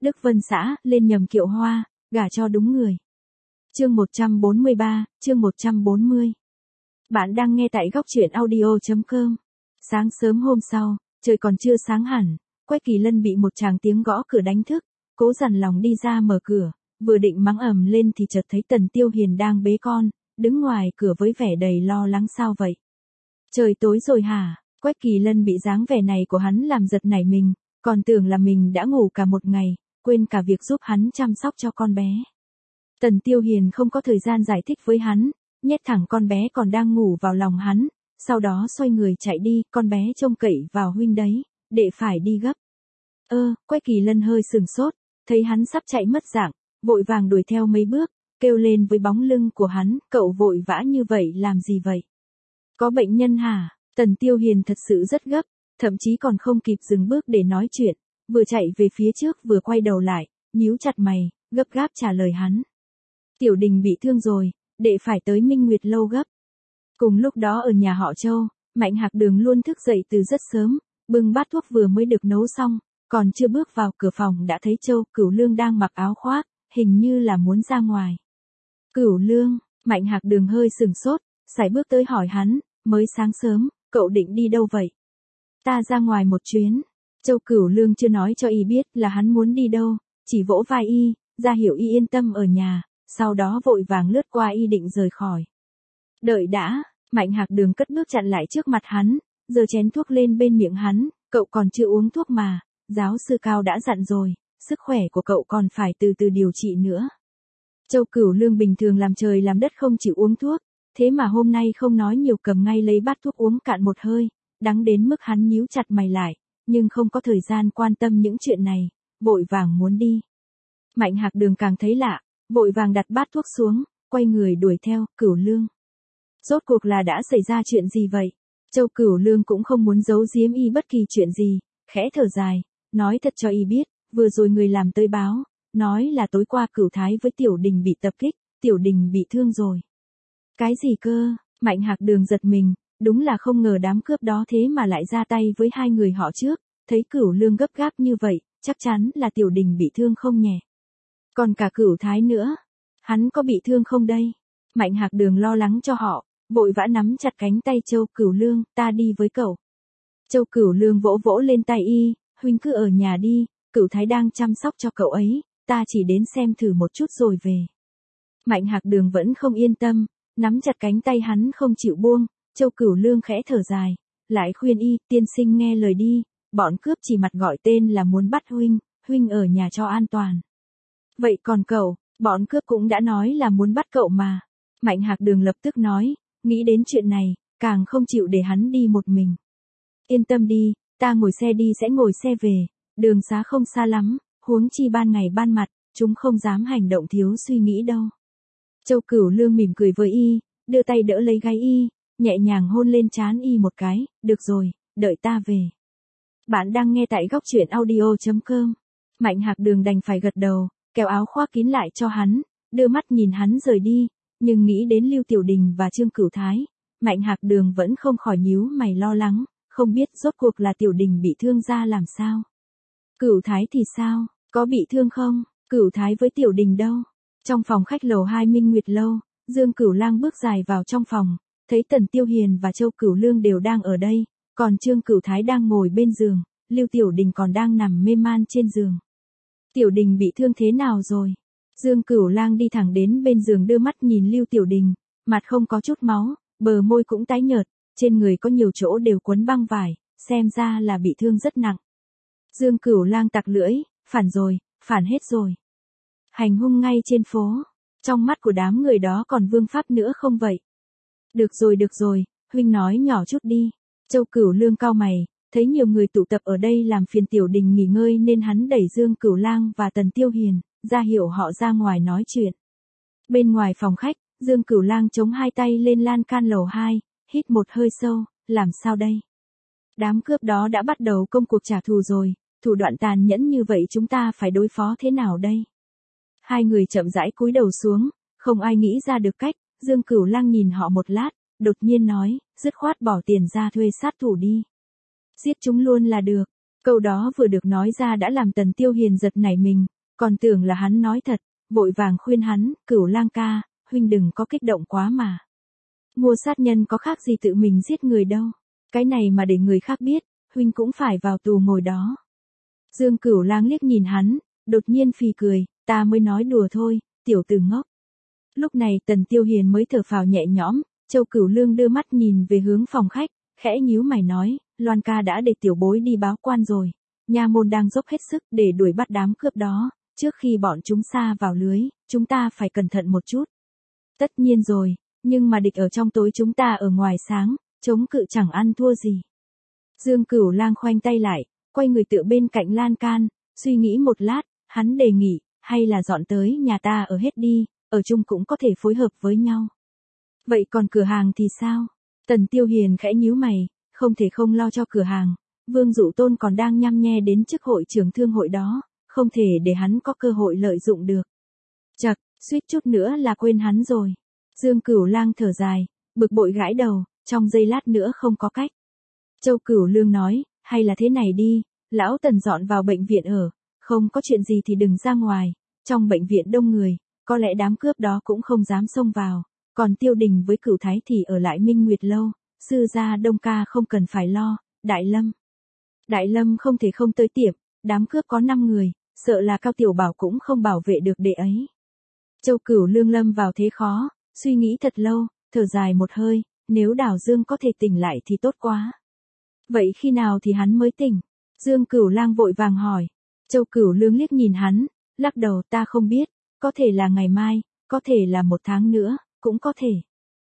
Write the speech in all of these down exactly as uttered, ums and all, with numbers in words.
Đức Vân xã, lên nhầm kiệu hoa, gả cho đúng người. Chương một trăm bốn mươi ba, chương một trăm bốn mươi. Bạn đang nghe tại góc truyện audio chấm com. Sáng sớm hôm sau, trời còn chưa sáng hẳn, Quách Kỳ Lân bị một tràng tiếng gõ cửa đánh thức, cố dằn lòng đi ra mở cửa, vừa định mắng ầm lên thì chợt thấy Tần Tiêu Hiền đang bế con, đứng ngoài cửa với vẻ đầy lo lắng. Sao vậy? Trời tối rồi hả? Quách Kỳ Lân bị dáng vẻ này của hắn làm giật nảy mình, còn tưởng là mình đã ngủ cả một ngày, quên cả việc giúp hắn chăm sóc cho con bé. Tần Tiêu Hiền không có thời gian giải thích với hắn, nhét thẳng con bé còn đang ngủ vào lòng hắn, sau đó xoay người chạy đi, con bé trông cậy vào huynh đấy, đệ phải đi gấp. Ơ, Quách Kỳ Lân hơi sừng sốt, thấy hắn sắp chạy mất dạng, vội vàng đuổi theo mấy bước, kêu lên với bóng lưng của hắn, cậu vội vã như vậy làm gì vậy? Có bệnh nhân hả? Tần Tiêu Hiền thật sự rất gấp, thậm chí còn không kịp dừng bước để nói chuyện, vừa chạy về phía trước vừa quay đầu lại, nhíu chặt mày, gấp gáp trả lời hắn. Tiểu Đình bị thương rồi, đệ phải tới Minh Nguyệt lâu gấp. Cùng lúc đó ở nhà họ Châu, Mạnh Hạc Đường luôn thức dậy từ rất sớm, bưng bát thuốc vừa mới được nấu xong, còn chưa bước vào cửa phòng đã thấy Châu Cửu Lương đang mặc áo khoác, hình như là muốn ra ngoài. Cửu Lương, Mạnh Hạc Đường hơi sừng sốt, sải bước tới hỏi hắn, mới sáng sớm, cậu định đi đâu vậy? Ta ra ngoài một chuyến. Châu Cửu Lương chưa nói cho y biết là hắn muốn đi đâu, chỉ vỗ vai y, ra hiệu y yên tâm ở nhà, sau đó vội vàng lướt qua y định rời khỏi. Đợi đã, Mạnh Hạc Đường cất bước chặn lại trước mặt hắn, giơ chén thuốc lên bên miệng hắn, cậu còn chưa uống thuốc mà, giáo sư Cao đã dặn rồi, sức khỏe của cậu còn phải từ từ điều trị nữa. Châu Cửu Lương bình thường làm trời làm đất không chịu uống thuốc, thế mà hôm nay không nói nhiều cầm ngay lấy bát thuốc uống cạn một hơi, đắng đến mức hắn nhíu chặt mày lại, nhưng không có thời gian quan tâm những chuyện này, vội vàng muốn đi. Mạnh Hạc Đường càng thấy lạ, vội vàng đặt bát thuốc xuống, quay người đuổi theo. Cửu Lương, rốt cuộc là đã xảy ra chuyện gì vậy? Châu Cửu Lương cũng không muốn giấu giếm y bất kỳ chuyện gì, khẽ thở dài, nói thật cho y biết, vừa rồi người làm tới báo, nói là tối qua Cửu Thái với Tiểu Đình bị tập kích, Tiểu Đình bị thương rồi. Cái gì cơ? Mạnh Hạc Đường giật mình, đúng là không ngờ đám cướp đó thế mà lại ra tay với hai người họ trước, thấy Cửu Lương gấp gáp như vậy, chắc chắn là Tiểu Đình bị thương không nhẹ. Còn cả Cửu Thái nữa, hắn có bị thương không đây? Mạnh Hạc Đường lo lắng cho họ, vội vã nắm chặt cánh tay Châu Cửu Lương, ta đi với cậu. Châu Cửu Lương vỗ vỗ lên tay y, huynh cứ ở nhà đi, Cửu Thái đang chăm sóc cho cậu ấy, ta chỉ đến xem thử một chút rồi về. Mạnh Hạc Đường vẫn không yên tâm, nắm chặt cánh tay hắn không chịu buông, Châu Cửu Lương khẽ thở dài, lại khuyên y, tiên sinh nghe lời đi, bọn cướp chỉ mặt gọi tên là muốn bắt huynh, huynh ở nhà cho an toàn. Vậy còn cậu, bọn cướp cũng đã nói là muốn bắt cậu mà. Mạnh Hạc Đường lập tức nói, nghĩ đến chuyện này, càng không chịu để hắn đi một mình. Yên tâm đi, ta ngồi xe đi sẽ ngồi xe về, đường xá không xa lắm, huống chi ban ngày ban mặt, chúng không dám hành động thiếu suy nghĩ đâu. Châu Cửu Lương mỉm cười với y, đưa tay đỡ lấy gáy y, nhẹ nhàng hôn lên trán y một cái, được rồi, đợi ta về. Bạn đang nghe tại góc truyện audio chấm com. Mạnh Hạc Đường đành phải gật đầu, kéo áo khoác kín lại cho hắn, đưa mắt nhìn hắn rời đi, nhưng nghĩ đến Lưu Tiểu Đình và Trương Cửu Thái, Mạnh Hạc Đường vẫn không khỏi nhíu mày lo lắng, không biết rốt cuộc là Tiểu Đình bị thương ra làm sao. Cửu Thái thì sao, có bị thương không? Cửu Thái với Tiểu Đình đâu? Trong phòng khách lầu hai Minh Nguyệt lâu, Dương Cửu Lang bước dài vào trong phòng, thấy Tần Tiêu Hiền và Châu Cửu Lương đều đang ở đây, còn Trương Cửu Thái đang ngồi bên giường, Lưu Tiểu Đình còn đang nằm mê man trên giường. Tiểu Đình bị thương thế nào rồi? Dương Cửu Lang đi thẳng đến bên giường đưa mắt nhìn Lưu Tiểu Đình, mặt không có chút máu, bờ môi cũng tái nhợt, trên người có nhiều chỗ đều quấn băng vải, xem ra là bị thương rất nặng. Dương Cửu Lang tặc lưỡi, phản rồi, phản hết rồi. Hành hung ngay trên phố, trong mắt của đám người đó còn vương pháp nữa không vậy? Được rồi được rồi, huynh nói nhỏ chút đi. Châu Cửu Lương cau mày, thấy nhiều người tụ tập ở đây làm phiền Tiểu Đình nghỉ ngơi nên hắn đẩy Dương Cửu Lang và Tần Tiêu Hiền, ra hiệu họ ra ngoài nói chuyện. Bên ngoài phòng khách, Dương Cửu Lang chống hai tay lên lan can lầu hai, hít một hơi sâu, làm sao đây? Đám cướp đó đã bắt đầu công cuộc trả thù rồi, thủ đoạn tàn nhẫn như vậy chúng ta phải đối phó thế nào đây? Hai người chậm rãi cúi đầu xuống, không ai nghĩ ra được cách, Dương Cửu Lang nhìn họ một lát, đột nhiên nói, dứt khoát bỏ tiền ra thuê sát thủ đi. Giết chúng luôn là được. Câu đó vừa được nói ra đã làm Tần Tiêu Hiền giật nảy mình, còn tưởng là hắn nói thật, vội vàng khuyên hắn, Cửu Lang ca, huynh đừng có kích động quá mà. Mua sát nhân có khác gì tự mình giết người đâu, cái này mà để người khác biết, huynh cũng phải vào tù ngồi đó. Dương Cửu Lang liếc nhìn hắn, đột nhiên phì cười, ta mới nói đùa thôi, tiểu tử ngốc. Lúc này Tần Tiêu Hiền mới thở phào nhẹ nhõm, Châu Cửu Lương đưa mắt nhìn về hướng phòng khách, khẽ nhíu mày nói, Loan ca đã để tiểu bối đi báo quan rồi, nha môn đang dốc hết sức để đuổi bắt đám cướp đó, trước khi bọn chúng sa vào lưới, chúng ta phải cẩn thận một chút. Tất nhiên rồi, nhưng mà địch ở trong tối chúng ta ở ngoài sáng, chống cự chẳng ăn thua gì. Dương Cửu Lang khoanh tay lại, quay người tựa bên cạnh lan can, suy nghĩ một lát, hắn đề nghị, hay là dọn tới nhà ta ở hết đi, ở chung cũng có thể phối hợp với nhau. Vậy còn cửa hàng thì sao? Tần Tiêu Hiền khẽ nhíu mày, không thể không lo cho cửa hàng, Vương Dụ Tôn còn đang nhăm nhe đến chức hội trưởng thương hội đó, không thể để hắn có cơ hội lợi dụng được. Chậc, suýt chút nữa là quên hắn rồi. Dương Cửu Lang thở dài, bực bội gãi đầu, trong giây lát nữa không có cách. Châu Cửu Lương nói, hay là thế này đi, lão Tần dọn vào bệnh viện ở, không có chuyện gì thì đừng ra ngoài, trong bệnh viện đông người, có lẽ đám cướp đó cũng không dám xông vào, còn Tiêu Đình với Cửu Thái thì ở lại Minh Nguyệt lâu, sư gia Đông ca không cần phải lo, Đại Lâm. Đại Lâm không thể không tới tiệm, đám cướp có năm người, sợ là Cao Tiểu Bảo cũng không bảo vệ được đệ ấy. Châu Cửu Lương lâm vào thế khó, suy nghĩ thật lâu, thở dài một hơi, nếu Đào Dương có thể tỉnh lại thì tốt quá. Vậy khi nào thì hắn mới tỉnh? Dương Cửu Lang vội vàng hỏi. Châu Cửu Lương liếc nhìn hắn, lắc đầu, ta không biết, có thể là ngày mai, có thể là một tháng nữa, cũng có thể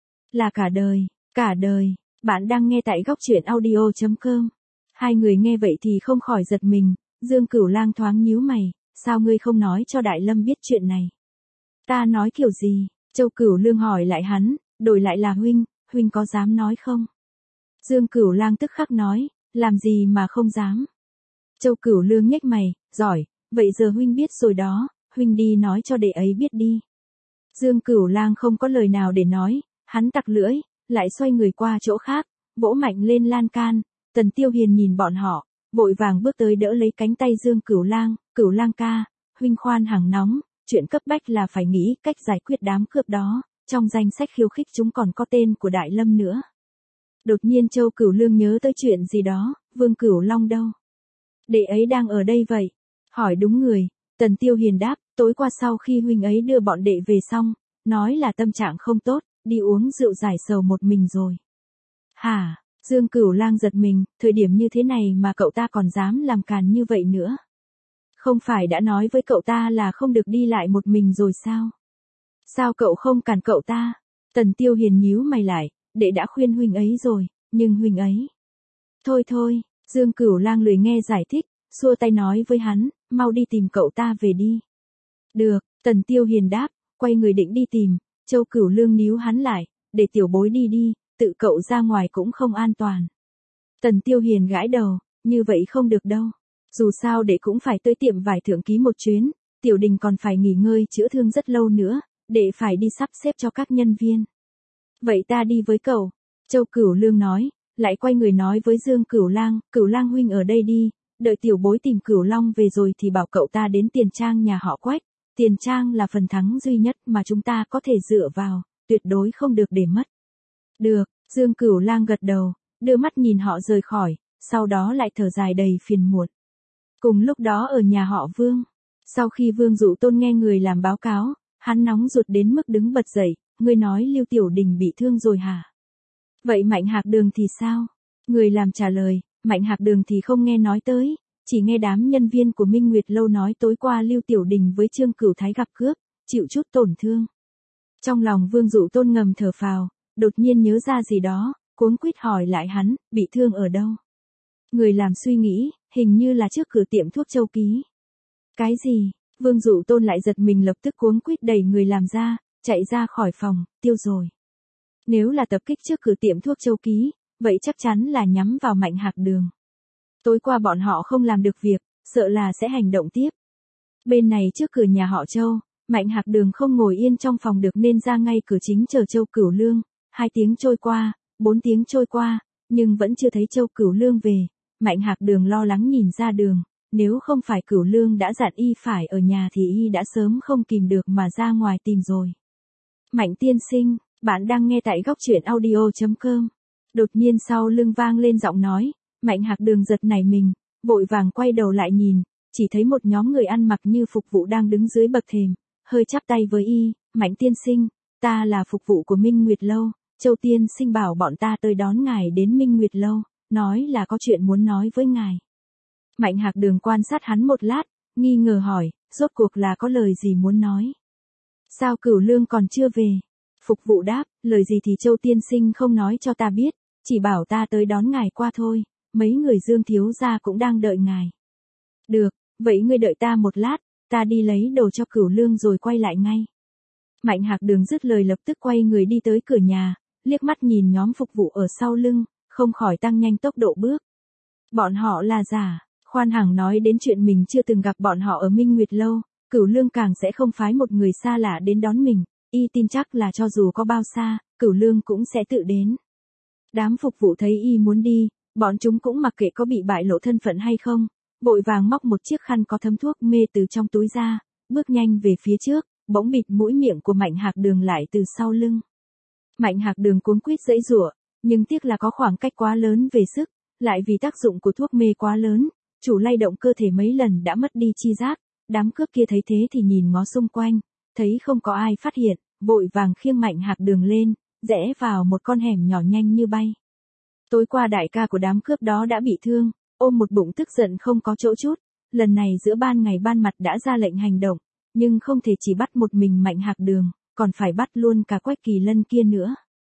là cả đời, cả đời. Bạn đang nghe tại góc truyện audio chấm com. Hai người nghe vậy thì không khỏi giật mình, Dương Cửu Lang thoáng nhíu mày, sao ngươi không nói cho Đại Lâm biết chuyện này? Ta nói kiểu gì? Châu Cửu Lương hỏi lại hắn, đổi lại là huynh, huynh có dám nói không? Dương Cửu Lang tức khắc nói, làm gì mà không dám? Châu Cửu Lương nhếch mày, giỏi, vậy giờ huynh biết rồi đó, huynh đi nói cho đệ ấy biết đi. Dương Cửu Lang không có lời nào để nói, hắn tặc lưỡi, lại xoay người qua chỗ khác, vỗ mạnh lên lan can. Tần Tiêu Hiền nhìn bọn họ, vội vàng bước tới đỡ lấy cánh tay Dương Cửu Lang, Cửu Lang ca, huynh khoan hằng nóng, chuyện cấp bách là phải nghĩ cách giải quyết đám cướp đó, trong danh sách khiêu khích chúng còn có tên của Đại Lâm nữa. Đột nhiên Châu Cửu Lương nhớ tới chuyện gì đó, Vương Cửu Long đâu? Đệ ấy đang ở đây vậy? Hỏi đúng người, Tần Tiêu Hiền đáp, tối qua sau khi huynh ấy đưa bọn đệ về xong, nói là tâm trạng không tốt, đi uống rượu giải sầu một mình rồi. Hả? Dương Cửu Lang giật mình, thời điểm như thế này mà cậu ta còn dám làm càn như vậy nữa. Không phải đã nói với cậu ta là không được đi lại một mình rồi sao? Sao cậu không cản cậu ta? Tần Tiêu Hiền nhíu mày lại, đệ đã khuyên huynh ấy rồi, nhưng huynh ấy. Thôi thôi, Dương Cửu Lang lười nghe giải thích, xua tay nói với hắn, mau đi tìm cậu ta về đi. Được, Tần Tiêu Hiền đáp, quay người định đi tìm, Châu Cửu Lương níu hắn lại, để tiểu bối đi đi, tự cậu ra ngoài cũng không an toàn. Tần Tiêu Hiền gãi đầu, như vậy không được đâu. Dù sao đệ cũng phải tới tiệm vải thượng ký một chuyến, Tiểu Đình còn phải nghỉ ngơi chữa thương rất lâu nữa, đệ phải đi sắp xếp cho các nhân viên. Vậy ta đi với cậu, Châu Cửu Lương nói, lại quay người nói với Dương Cửu Lang, Cửu Lang huynh ở đây đi, đợi tiểu bối tìm Cửu Long về rồi thì bảo cậu ta đến Tiền Trang nhà họ Quách, Tiền Trang là phần thắng duy nhất mà chúng ta có thể dựa vào, tuyệt đối không được để mất. Được, Dương Cửu Lang gật đầu, đưa mắt nhìn họ rời khỏi, sau đó lại thở dài đầy phiền muộn. Cùng lúc đó ở nhà họ Vương, sau khi Vương Dụ Tôn nghe người làm báo cáo, hắn nóng ruột đến mức đứng bật dậy, người nói Lưu Tiểu Đình bị thương rồi hả? Vậy Mạnh Hạc Đường thì sao? Người làm trả lời, Mạnh Hạc Đường thì không nghe nói tới, chỉ nghe đám nhân viên của Minh Nguyệt Lâu nói tối qua Lưu Tiểu Đình với Trương Cửu Thái gặp cướp, chịu chút tổn thương. Trong lòng Vương Dụ Tôn ngầm thở phào, đột nhiên nhớ ra gì đó, cuống quýt hỏi lại hắn, bị thương ở đâu? Người làm suy nghĩ, hình như là trước cửa tiệm thuốc Châu Ký. Cái gì? Vương Dụ Tôn lại giật mình lập tức cuống quýt đẩy người làm ra, chạy ra khỏi phòng, tiêu rồi. Nếu là tập kích trước cửa tiệm thuốc Châu Ký, vậy chắc chắn là nhắm vào Mạnh Hạc Đường. Tối qua bọn họ không làm được việc, sợ là sẽ hành động tiếp. Bên này trước cửa nhà họ Châu, Mạnh Hạc Đường không ngồi yên trong phòng được nên ra ngay cửa chính chờ Châu Cửu Lương. Hai tiếng trôi qua, bốn tiếng trôi qua, nhưng vẫn chưa thấy Châu Cửu Lương về. Mạnh Hạc Đường lo lắng nhìn ra đường, nếu không phải Cửu Lương đã dặn y phải ở nhà thì y đã sớm không kìm được mà ra ngoài tìm rồi. Mạnh tiên sinh, bạn đang nghe tại góc truyện audio chấm com. Đột nhiên sau lưng vang lên giọng nói, Mạnh Hạc Đường giật nảy mình, vội vàng quay đầu lại nhìn, chỉ thấy một nhóm người ăn mặc như phục vụ đang đứng dưới bậc thềm, hơi chắp tay với y. Mạnh tiên sinh, ta là phục vụ của Minh Nguyệt Lâu, Châu tiên sinh bảo bọn ta tới đón ngài đến Minh Nguyệt Lâu, nói là có chuyện muốn nói với ngài. Mạnh Hạc Đường quan sát hắn một lát, nghi ngờ hỏi, rốt cuộc là có lời gì muốn nói? Sao Cửu Lương còn chưa về? Phục vụ đáp, lời gì thì Châu tiên sinh không nói cho ta biết, chỉ bảo ta tới đón ngài qua thôi, mấy người Dương thiếu gia cũng đang đợi ngài. Được, vậy ngươi đợi ta một lát, ta đi lấy đồ cho Cửu Lương rồi quay lại ngay. Mạnh Hạc Đường dứt lời lập tức quay người đi tới cửa nhà, liếc mắt nhìn nhóm phục vụ ở sau lưng, không khỏi tăng nhanh tốc độ bước. Bọn họ là giả, khoan hẳn nói đến chuyện mình chưa từng gặp bọn họ ở Minh Nguyệt Lâu, Cửu Lương càng sẽ không phái một người xa lạ đến đón mình, y tin chắc là cho dù có bao xa, Cửu Lương cũng sẽ tự đến. Đám phục vụ thấy y muốn đi, bọn chúng cũng mặc kệ có bị bại lộ thân phận hay không, vội vàng móc một chiếc khăn có thấm thuốc mê từ trong túi ra, bước nhanh về phía trước, bỗng bịt mũi miệng của Mạnh Hạc Đường lại từ sau lưng. Mạnh Hạc Đường cuống quýt giãy giụa, nhưng tiếc là có khoảng cách quá lớn về sức, lại vì tác dụng của thuốc mê quá lớn, chủ lay động cơ thể mấy lần đã mất đi chi giác. Đám cướp kia thấy thế thì nhìn ngó xung quanh, thấy không có ai phát hiện, vội vàng khiêng Mạnh Hạc Đường lên, rẽ vào một con hẻm nhỏ nhanh như bay. Tối qua đại ca của đám cướp đó đã bị thương, ôm một bụng tức giận không có chỗ chút, lần này giữa ban ngày ban mặt đã ra lệnh hành động, nhưng không thể chỉ bắt một mình Mạnh Hạc Đường, còn phải bắt luôn cả Quách Kỳ Lân kia nữa.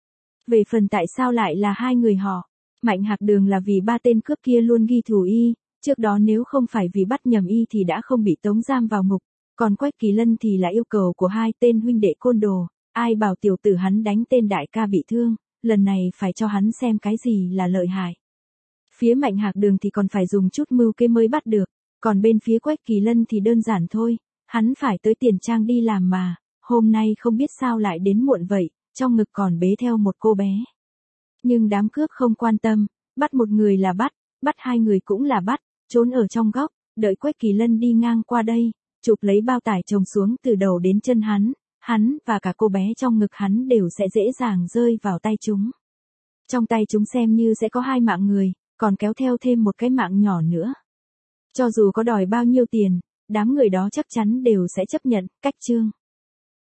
Về phần tại sao lại là hai người họ, Mạnh Hạc Đường là vì ba tên cướp kia luôn ghi thù y, trước đó nếu không phải vì bắt nhầm y thì đã không bị tống giam vào ngục, còn Quách Kỳ Lân thì là yêu cầu của hai tên huynh đệ côn đồ, ai bảo tiểu tử hắn đánh tên đại ca bị thương, lần này phải cho hắn xem cái gì là lợi hại. Phía Mạnh Hạc Đường thì còn phải dùng chút mưu kế mới bắt được, còn bên phía Quách Kỳ Lân thì đơn giản thôi, hắn phải tới Tiền Trang đi làm mà, hôm nay không biết sao lại đến muộn vậy, trong ngực còn bế theo một cô bé. Nhưng đám cướp không quan tâm, bắt một người là bắt, bắt hai người cũng là bắt, trốn ở trong góc, đợi Quách Kỳ Lân đi ngang qua đây, chụp lấy bao tải chồng xuống từ đầu đến chân hắn, hắn và cả cô bé trong ngực hắn đều sẽ dễ dàng rơi vào tay chúng. Trong tay chúng xem như sẽ có hai mạng người, còn kéo theo thêm một cái mạng nhỏ nữa. Cho dù có đòi bao nhiêu tiền, đám người đó chắc chắn đều sẽ chấp nhận. Cách chương